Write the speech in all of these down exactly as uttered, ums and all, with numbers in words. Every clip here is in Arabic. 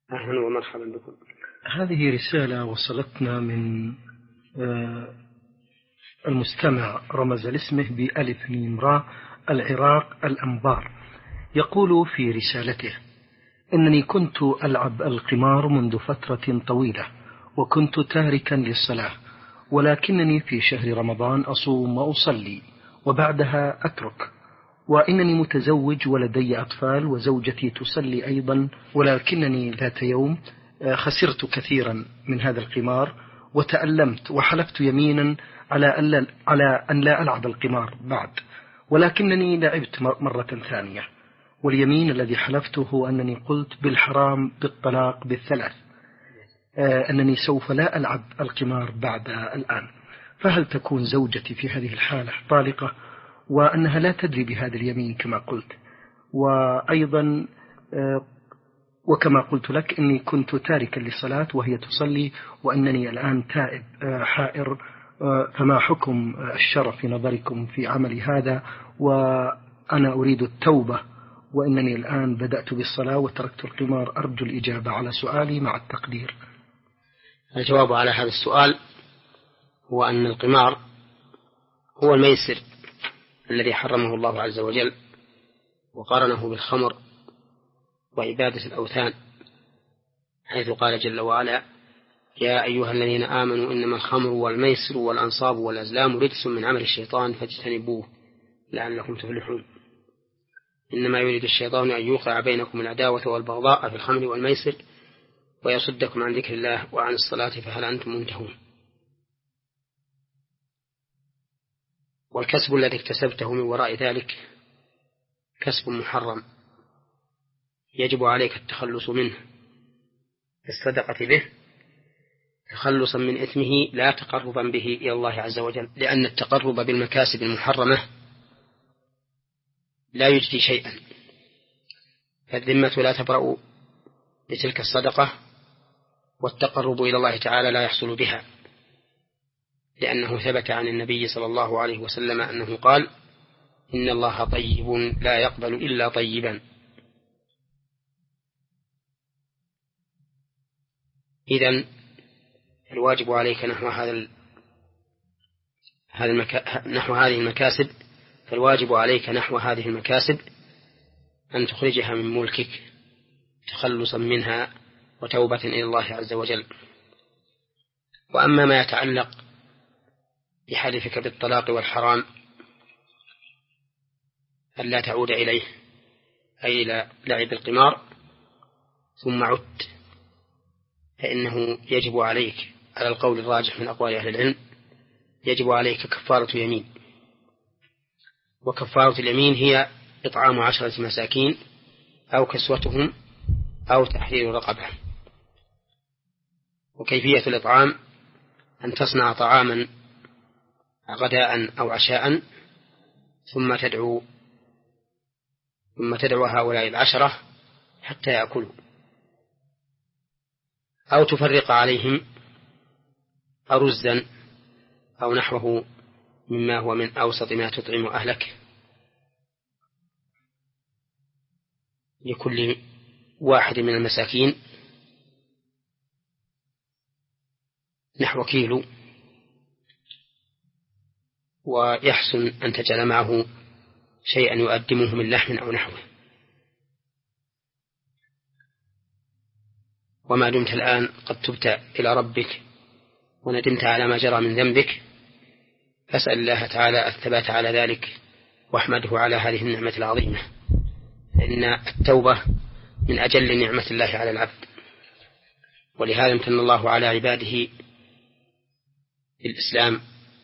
أهلا ومرحبا بكم. هذه رسالة وصلتنا من المستمع رمز لاسمه بألف ميم راء العراق الأنبار. يقول في رسالته: إنني كنت ألعب القمار منذ فترة طويلة، وكنت تاركا للصلاة، ولكنني في شهر رمضان أصوم وأصلي وبعدها أترك، وإنني متزوج ولدي أطفال وزوجتي تصلي أيضا، ولكنني ذات يوم خسرت كثيرا من هذا القمار وتألمت وحلفت يمينا على أن لا, على أن لا ألعب القمار بعد، ولكنني لعبت مرة ثانية، واليمين الذي حلفته هو أنني قلت بالحرام بالطلاق بالثلاث أنني سوف لا ألعب القمار بعد الآن. فهل تكون زوجتي في هذه الحالة طالقة وأنها لا تدري بهذا اليمين كما قلت؟ وأيضا وكما قلت لك إني كنت تاركا للصلاة وهي تصلي، وأنني الآن تائب حائر، فما حكم الشرع في نظركم في عملي هذا؟ وأنا أريد التوبة، وإنني الآن بدأت بالصلاة وتركت القمار. أرجو الإجابة على سؤالي مع التقدير. الجواب على هذا السؤال هو أن القمار هو الميسر الذي حرمه الله عز وجل وقارنه بالخمر وعبادة الأوثان، حيث قال جل وعلا: يا أيها الذين آمنوا إنما الخمر والميسر والأنصاب والأزلام رجس من عمل الشيطان فاجتنبوه لعلكم تفلحون. إنما يريد الشيطان أن يوقع بينكم العداوة والبغضاء في الخمر والميسر ويصدكم عن ذكر الله وعن الصلاة فهل أنتم منتهون. والكسب الذي اكتسبته من وراء ذلك كسب محرم يجب عليك التخلص منه بالصدقة به تخلصا من إثمه لا تقربا به إلى الله عز وجل، لأن التقرب بالمكاسب المحرمة لا يجدي شيئا، فالذمة لا تبرأ بتلك الصدقة، والتقرب إلى الله تعالى لا يحصل بها، لأنه ثبت عن النبي صلى الله عليه وسلم أنه قال: إن الله طيب لا يقبل إلا طيبا. إذن الواجب عليك نحو هذا هذا المكا... نحو هذه المكاسب فالواجب عليك نحو هذه المكاسب أن تخرجها من ملكك تخلصا منها وتوبة إلى الله عز وجل. وأما ما يتعلق بحلفك بالطلاق والحرام ألا تعود إليه، أي إلى لعب القمار، ثم عدت، فإنه يجب عليك على القول الراجح من أقوال أهل العلم يجب عليك كفارة يمين، وكفارة اليمين هي إطعام عشرة مساكين أو كسوتهم أو تحرير رقبة. وكيفية الإطعام أن تصنع طعاما غداء أو عشاء ثم تدعو ثم تدعو هؤلاء العشرة حتى يأكلوا، أو تفرق عليهم أرزا أو نحوه مما هو من أوسط ما تطعم أهلك لكل واحد من المساكين نحو كيلو، ويحسن أن تجعل معه شيئا يؤدمه من لحم أو نحوه. وما دمت الآن قد تبت إلى ربك وندمت على ما جرى من ذنبك فاسأل الله تعالى الثبات على ذلك واحمده على هذه النعمة العظيمة، فإن التوبة من أجل نعمة الله على العبد. ولهذا امتن الله على عباده بالإسلام،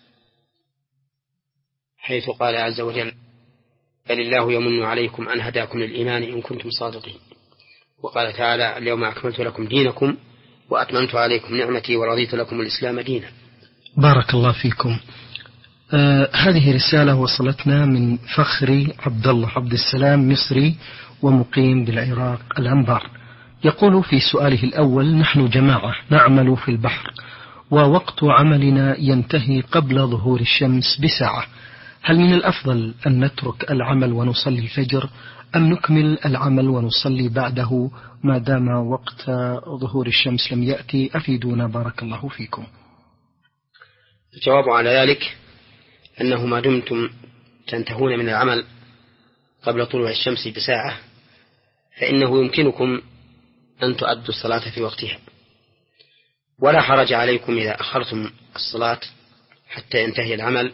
حيث قال عز وجل: بل الله يمن عليكم أن هداكم للإيمان إن كنتم صادقين. وقال تعالى: اليوم أكملت لكم دينكم وأتممت عليكم نعمتي ورضيت لكم الإسلام دينا. بارك الله فيكم. آه هذه رسالة وصلتنا من فخري عبد الله عبد السلام، مصري ومقيم بالعراق الأنبار. يقول في سؤاله الأول: نحن جماعة نعمل في البحر، ووقت عملنا ينتهي قبل ظهور الشمس بساعة، هل من الأفضل أن نترك العمل ونصلي الفجر أم نكمل العمل ونصلي بعده ما دام وقت ظهور الشمس لم يأتي؟ أفيدونا بارك الله فيكم. الجواب على ذلك أنه ما دمتم تنتهون من العمل قبل طلوع الشمس بساعة فإنه يمكنكم أن تؤدوا الصلاة في وقتها، ولا حرج عليكم إذا أخرتم الصلاة حتى ينتهي العمل،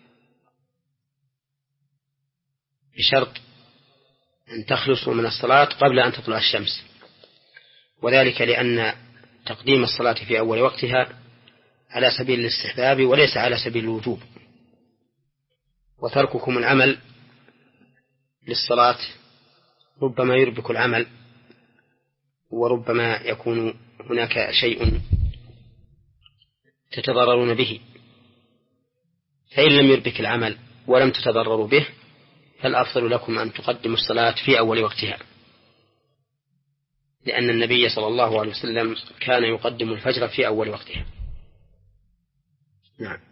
بشرط أن تخلصوا من الصلاة قبل أن تطلع الشمس، وذلك لأن تقديم الصلاة في أول وقتها على سبيل الاستحباب وليس على سبيل الوجوب، وترككم العمل للصلاة ربما يربك العمل، وربما يكون هناك شيء تتضررون به، فإن لم يربك العمل ولم تتضرروا به فالأفضل لكم أن تقدموا الصلاة في أول وقتها، لأن النبي صلى الله عليه وسلم كان يقدم الفجر في أول وقتها. نعم.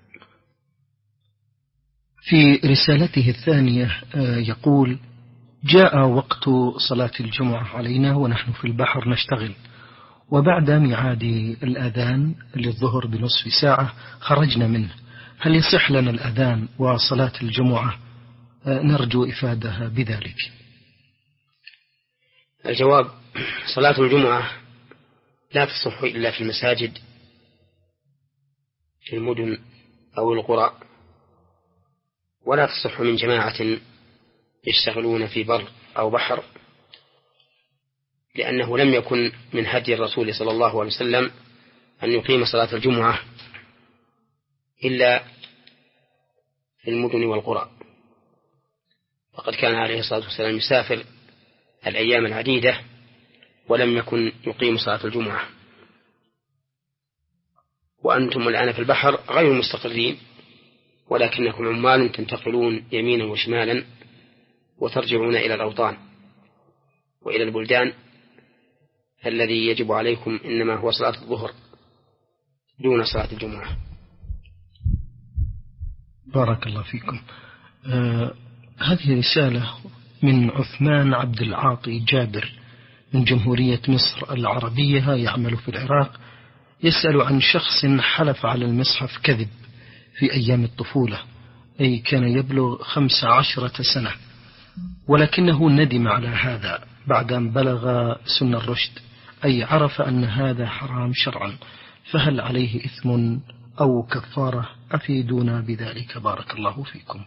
في رسالته الثانية يقول: جاء وقت صلاة الجمعة علينا ونحن في البحر نشتغل، وبعد ميعاد الأذان للظهر بنصف ساعة خرجنا منه، هل يصح لنا الأذان وصلاة الجمعة؟ نرجو إفادة بذلك. الجواب: صلاة الجمعة لا تصح إلا في المساجد في المدن أو القرى، ولا تصح من جماعة يشتغلون في بر أو بحر، لأنه لم يكن من هدي الرسول صلى الله عليه وسلم أن يقيم صلاة الجمعة إلا في المدن والقرى، فقد كان عليه الصلاة والسلام يسافر الأيام العديدة ولم يكن يقيم صلاة الجمعة. وأنتم الآن في البحر غير مستقرين، ولكنكم عمال تنتقلون يمينا وشمالا وترجعون إلى الأوطان وإلى البلدان، الذي يجب عليكم إنما هو صلاة الظهر دون صلاة الجمعة. بارك الله فيكم. آه هذه رسالة من عثمان عبد العاطي جابر من جمهورية مصر العربية، يعمل في العراق، يسأل عن شخص حلف على المصحف كذب في أيام الطفولة، أي كان يبلغ خمس عشرة سنة، ولكنه ندم على هذا بعد أن بلغ سن الرشد، أي عرف أن هذا حرام شرعا، فهل عليه إثم أو كفارة؟ أفيدونا بذلك بارك الله فيكم.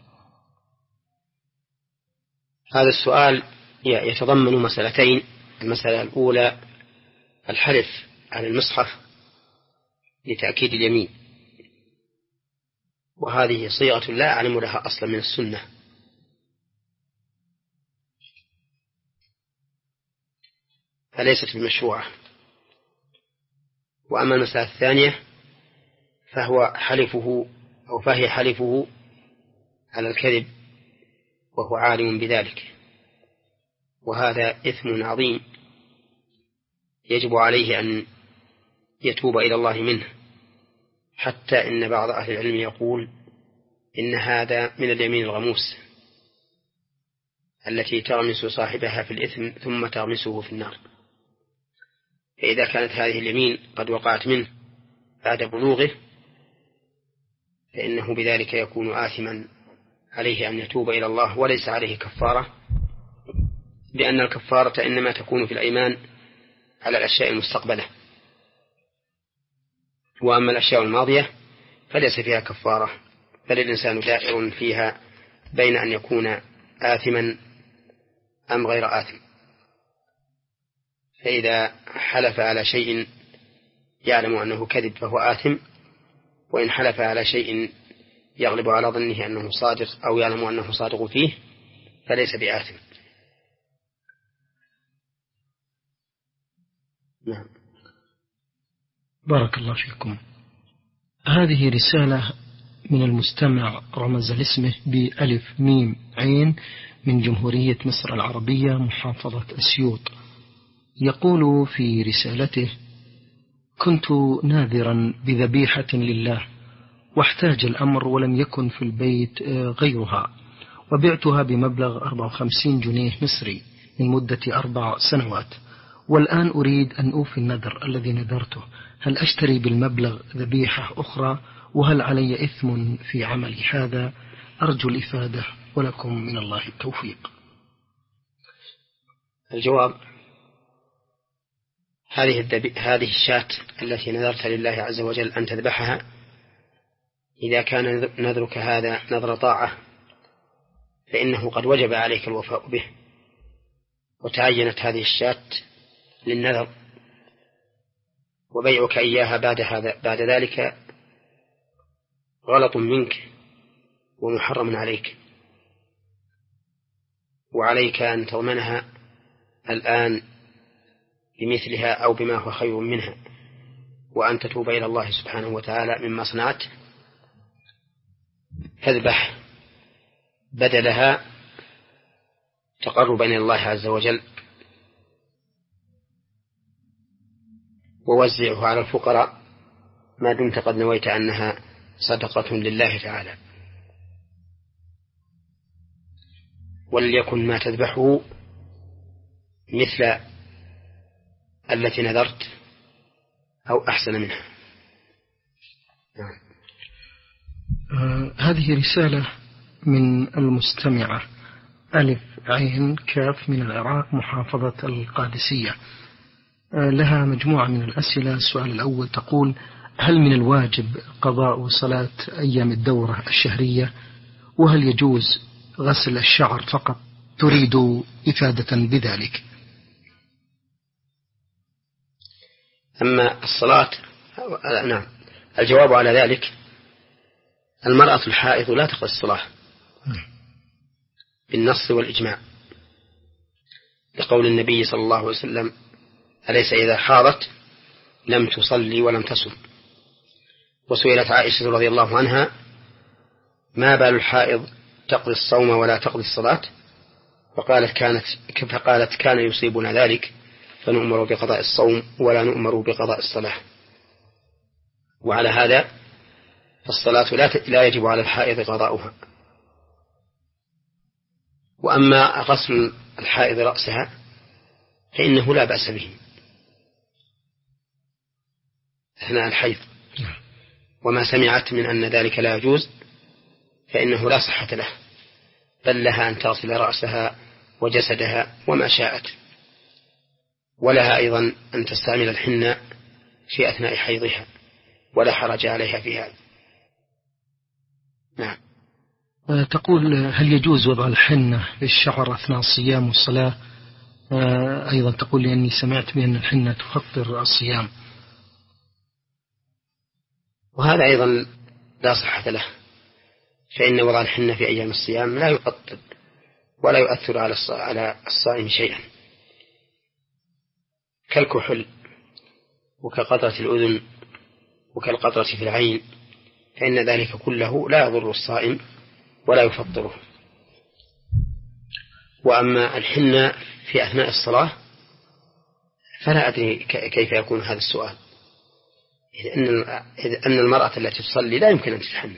هذا السؤال يتضمن مسألتين. المسألة الأولى الحلف على المصحف لتأكيد اليمين، وهذه صيغة لا أعلم لها أصلا من السنة، فليست بمشروعة. وأما المسألة الثانية فهو حلفه أو فهي حلفه على الكذب وهو عالم بذلك، وهذا إثم عظيم يجب عليه أن يتوب إلى الله منه، حتى إن بعض أهل العلم يقول إن هذا من اليمين الغموس التي تغمس صاحبها في الإثم ثم تغمسه في النار. فإذا كانت هذه اليمين قد وقعت منه بعد بلوغه فإنه بذلك يكون آثما، عليه أن يتوب إلى الله وليس عليه كفارة، لأن الكفارة إنما تكون في الأيمان على الأشياء المستقبلة، وأما الأشياء الماضية فليس فيها كفارة، بل الإنسان دائر فيها بين أن يكون آثما أم غير آثم. فإذا حلف على شيء يعلم أنه كذب فهو آثم، وإن حلف على شيء يغلب على ظنه أنه صادق أو يعلم أنه صادق فيه فليس بآثم. نعم. بارك الله فيكم. هذه رسالة من المستمع رمز لاسمه بألف ميم عين من جمهورية مصر العربية محافظة أسيوط، يقول في رسالته: كنت ناذرا بذبيحة لله واحتاج الأمر ولم يكن في البيت غيرها، وبعتها بمبلغ أربعة وخمسين جنيه مصري لمدة أربع سنوات، والآن أريد أن أوفي النذر الذي نذرته، هل أشتري بالمبلغ ذبيحة أخرى؟ وهل علي إثم في عملي هذا؟ أرجو الإفادة ولكم من الله التوفيق. الجواب: هذه الدبي... هذه الشاة التي نذرت لله عز وجل أن تذبحها، إذا كان نذرك هذا نذر طاعة فإنه قد وجب عليك الوفاء به، وتعينت هذه الشاة للنذر، وبيعك إياها بعد هذا بعد ذلك غلط منك ومحرم عليك، وعليك أن تضمنها الآن بمثلها أو بما هو خير منها، وأن تتوب إلى الله سبحانه وتعالى مما صنعت، تذبح بدلها تقربا إلى الله عز وجل، ووزعه على الفقراء ما دمت قد نويت أنها صدقة لله تعالى. وليكن ما تذبحه مثل التي نذرت أو أحسن منها. آه هذه رسالة من المستمعة ألف عين كاف من العراق محافظة القادسية، آه لها مجموعة من الأسئلة. السؤال الأول تقول: هل من الواجب قضاء صلاة أيام الدورة الشهرية؟ وهل يجوز غسل الشعر فقط؟ تريد إفادة بذلك. أما الصلاة، نعم، الجواب على ذلك: المرأة الحائض لا تقضي الصلاة بالنص والإجماع، لقول النبي صلى الله عليه وسلم: أليس إذا حاضت لم تصلي ولم تصم. وسئلت عائشة رضي الله عنها: ما بال الحائض تقضي الصوم ولا تقضي الصلاة؟ فقالت كانت فقالت كان يصيبنا ذلك فنؤمر بقضاء الصوم ولا نؤمر بقضاء الصلاة. وعلى هذا فالصلاة لا يجب على الحائض قضاؤها. وأما غسل الحائض رأسها فإنه لا بأس به أثناء الحيض، وما سمعت من أن ذلك لا يجوز فإنه لا صحة له، بل لها أن تغسل رأسها وجسدها وما شاءت، ولها أيضا أن تستعمل الحنة في أثناء حيضها، ولا حرج عليها في هذا. نعم. تقول: هل يجوز وضع الحنة في الشعر أثناء الصيام والصلاة؟ أيضا تقول: لأني سمعت بأن الحنة تفطر الصيام. وهذا أيضا لا صحة له، فإن وضع الحنة في أيام الصيام لا يفطر ولا يؤثر على الصائم شيئا، كالكحل وكقطرة الأذن وكالقطرة في العين، فإن ذلك كله لا يضر الصائم ولا يفطره. وأما الحنة في أثناء الصلاة فلا أدري كيف يكون هذا السؤال، إذ أن المرأة التي تصلي لا يمكن أن تتحنى،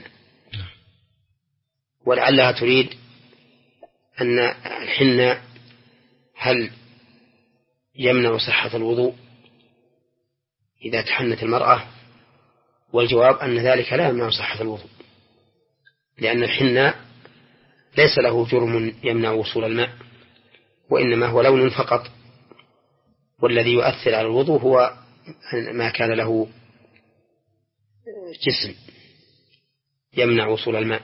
ولعلها تريد أن الحنة هل يمنع صحة الوضوء إذا تحنت المرأة؟ والجواب أن ذلك لا يمنع صحة الوضوء، لأن الحنة ليس له جرم يمنع وصول الماء، وإنما هو لون فقط، والذي يؤثر على الوضوء هو ما كان له جسم يمنع وصول الماء،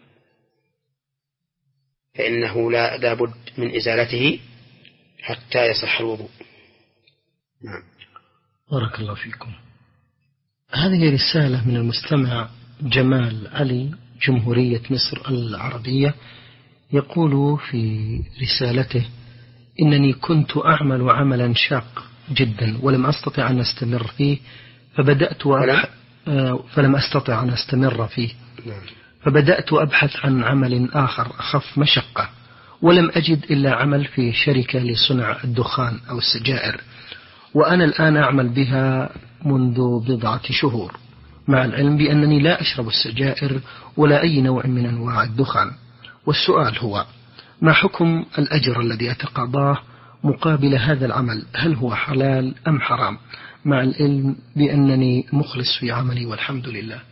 فإنه لا لابد من إزالته حتى يصح الوضوء. نعم. بارك الله فيكم. هذه رسالة من المستمع جمال علي جمهورية مصر العربية، يقول في رسالته: إنني كنت أعمل عملا شاق جدا ولم أستطع أن أستمر فيه، فبدأت وأبحث فلم أستطع أن أستمر فيه فبدأت أبحث عن عمل آخر أخف مشقة، ولم أجد إلا عمل في شركة لصنع الدخان أو السجائر، وأنا الآن أعمل بها منذ بضعة شهور، مع العلم بأنني لا أشرب السجائر ولا أي نوع من أنواع الدخان، والسؤال هو: ما حكم الأجر الذي أتقاضاه مقابل هذا العمل؟ هل هو حلال أم حرام، مع العلم بأنني مخلص في عملي والحمد لله؟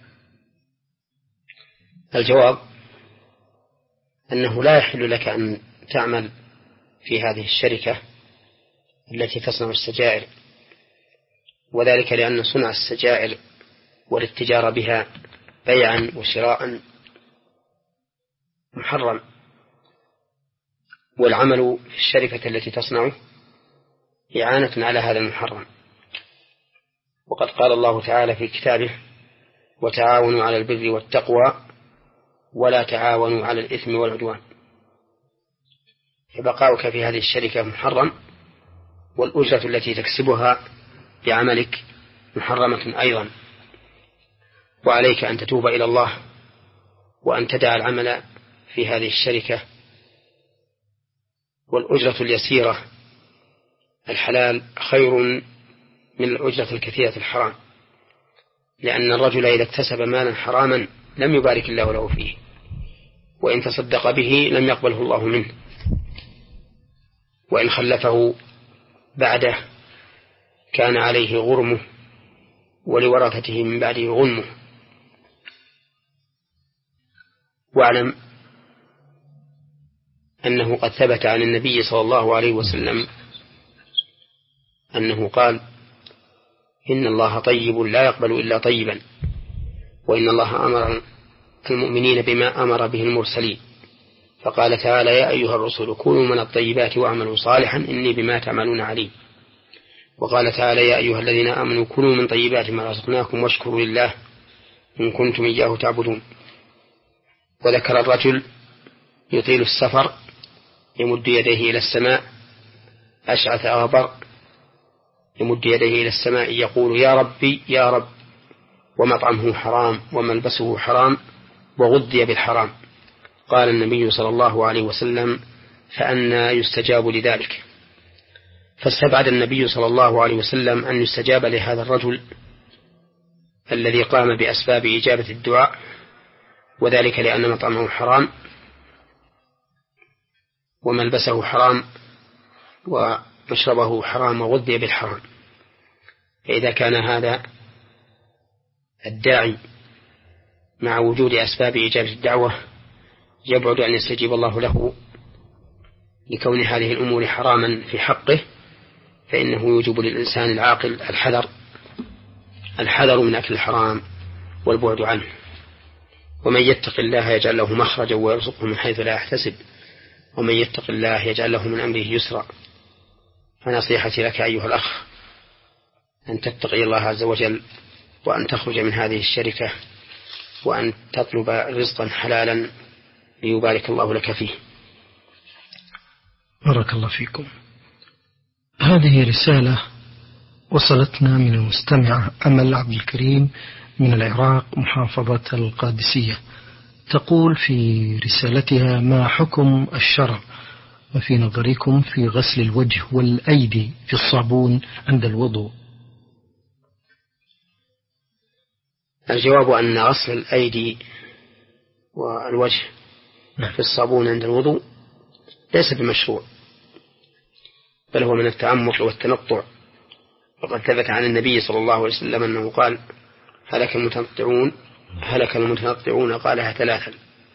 الجواب أنه لا يحل لك أن تعمل في هذه الشركة التي تصنع السجائر، وذلك لأن صنع السجائر والاتجار بها بيعا وشراء محرم، والعمل في الشركة التي تصنعه إعانة على هذا المحرم. وقد قال الله تعالى في كتابه: وتعاونوا على البر والتقوى ولا تعاونوا على الإثم والعدوان. فبقاؤك في هذه الشركة محرم، والأجرة التي تكسبها بعملك محرمة أيضا. وعليك أن تتوب إلى الله وأن تدع العمل في هذه الشركة، والأجرة اليسيرة الحلال خير من الأجرة الكثيرة الحرام، لأن الرجل إذا اكتسب مالا حراما لم يبارك الله له فيه، وإن تصدق به لم يقبله الله منه، وإن خلفه بعده كان عليه غرمه ولورثته من بعده غنمه. واعلم أنه قد ثبت عن النبي صلى الله عليه وسلم أنه قال: إن الله طيب لا يقبل إلا طيبا، وإن الله أمر المؤمنين بما أمر به المرسلين، فقال تعالى: يا أيها الرسل كونوا من الطيبات واعملوا صالحا إني بما تعملون عليم. وقال تعالى: يا أيها الذين آمنوا كونوا من طيبات ما رزقناكم واشكروا لله إن كنتم إياه تعبدون. وذكر الرجل يطيل السفر يمد يديه إلى السماء أشعث أغبر، يمد يديه إلى السماء يقول: يا ربي يا رب، ومطعمه حرام وملبسه حرام وغذي بالحرام. قال النبي صلى الله عليه وسلم: فأنى يستجاب لذلك؟ فاستبعد النبي صلى الله عليه وسلم أن يستجاب لهذا الرجل الذي قام بأسباب إجابة الدعاء، وذلك لأن مطعمه حرام وملبسه حرام ومشربه حرام وغذي بالحرام. فإذا كان هذا الداعي مع وجود أسباب إجابة الدعوة يبعد أن يستجيب الله له لكون هذه الأمور حراما في حقه، فإنه يوجب للإنسان العاقل الحذر الحذر من أكل الحرام والبعد عنه. ومن يتق الله يجعل له مخرجا ويرزقه من حيث لا يحتسب، ومن يتق الله يجعل له من أمره يسرا. فنصيحتي لك أيها الأخ أن تتقي الله عز وجل، وأن تخرج من هذه الشركة، وأن تطلب رزقا حلالا ليبارك الله لك فيه. بارك الله فيكم. هذه رسالة وصلتنا من المستمعة أمل عبد الكريم من العراق محافظة القادسية، تقول في رسالتها: ما حكم الشرع وفي نظركم في غسل الوجه والأيدي في الصابون عند الوضوء؟ الجواب أن غسل الأيدي والوجه في الصابون عند الوضوء ليس بمشروع، بل هو من التعمق والتنطع. وقد ثبت عن النبي صلى الله عليه وسلم أنه قال: هلك المتنطعون هلك المتنطعون قالها ثلاثا.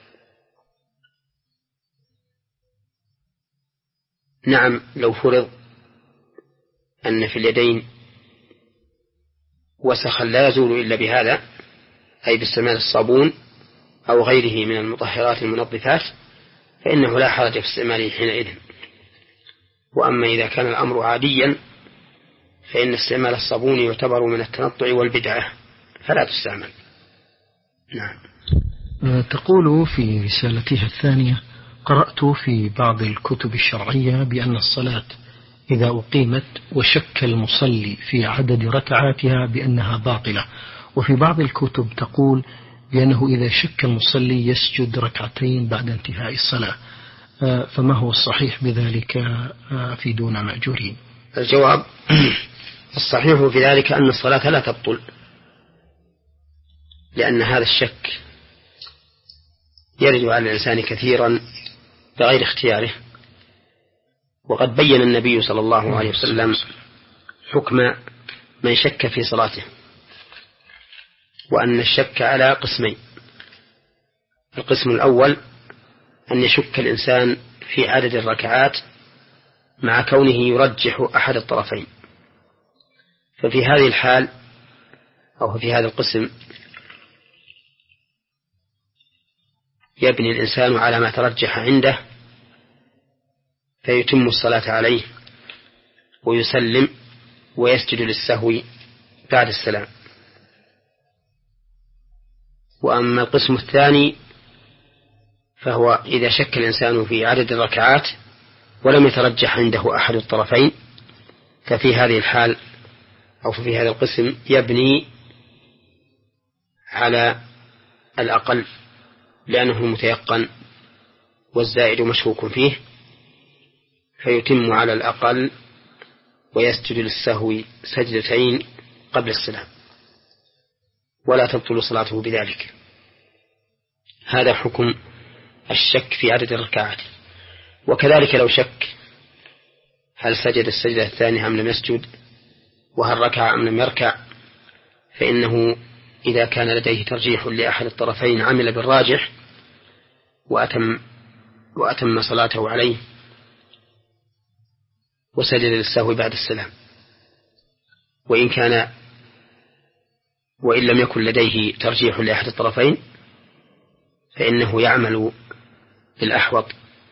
نعم، لو فرض أن في اليدين وسخا لا يزول إلا بهذا، أي باستعمال الصابون أو غيره من المطهرات المنظفات، فإنه لا حرج في استعماله حينئذ. وأما إذا كان الأمر عاديا فإن استعمال الصابون يعتبر من التنطع والبدعة فلا تستعمل. نعم. تقول في رسالتها الثانية: قرأت في بعض الكتب الشرعية بأن الصلاة إذا أقيمت وشك المصلي في عدد ركعاتها بأنها باطلة، وفي بعض الكتب تقول بأنه إذا شك المصلي يسجد ركعتين بعد انتهاء الصلاة، فما هو الصحيح بذلك في دون مأجورين؟ الجواب: الصحيح في ذلك أن الصلاة لا تبطل، لأن هذا الشك يرد على الإنسان كثيرا بغير اختياره. وقد بين النبي صلى الله عليه وسلم حكم من شك في صلاته، وأن الشك على قسمين: القسم الأول أن يشك الإنسان في عدد الركعات مع كونه يرجح أحد الطرفين، ففي هذه الحال أو في هذا القسم يبني الإنسان على ما ترجح عنده فيتم الصلاة عليه ويسلم ويسجد للسهو بعد السلام. وأما القسم الثاني فهو إذا شك الإنسان في عدد الركعات ولم يترجح عنده أحد الطرفين، ففي هذه الحال أو في هذا القسم يبني على الأقل لأنه متيقن والزائد مشكوك فيه، فيتم على الأقل ويسجد للسهو سجدتين قبل السلام ولا تبطل صلاته بذلك. هذا حكم الشك في عدد الركعات. وكذلك لو شك هل سجد السجدة الثانية أم لم يسجد، وهل ركع أم لم يركع، فإنه إذا كان لديه ترجيح لأحد الطرفين عمل بالراجح وأتم, وأتم صلاته عليه وسجد للسهو بعد السلام. وإن كان وإن لم يكن لديه ترجيح لأحد الطرفين فإنه يعمل بالأحوط،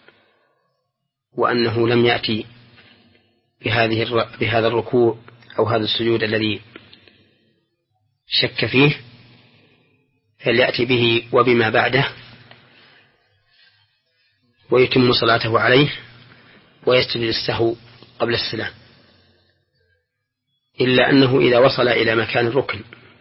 وأنه لم يأتي بهذه بهذا الركوع أو هذا السجود الذي شك فيه، فليأتي به وبما بعده ويتم صلاته عليه ويسجد للسهو قبل السلام. إلا أنه إذا وصل إلى مكان الركن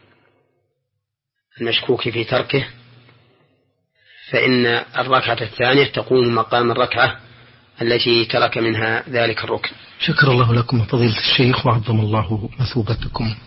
المشكوك في تركه فإن الركعة الثانية تقوم مقام الركعة التي ترك منها ذلك الركن. شكر الله لكم فضيلة الشيخ وعظم الله مثوبتكم.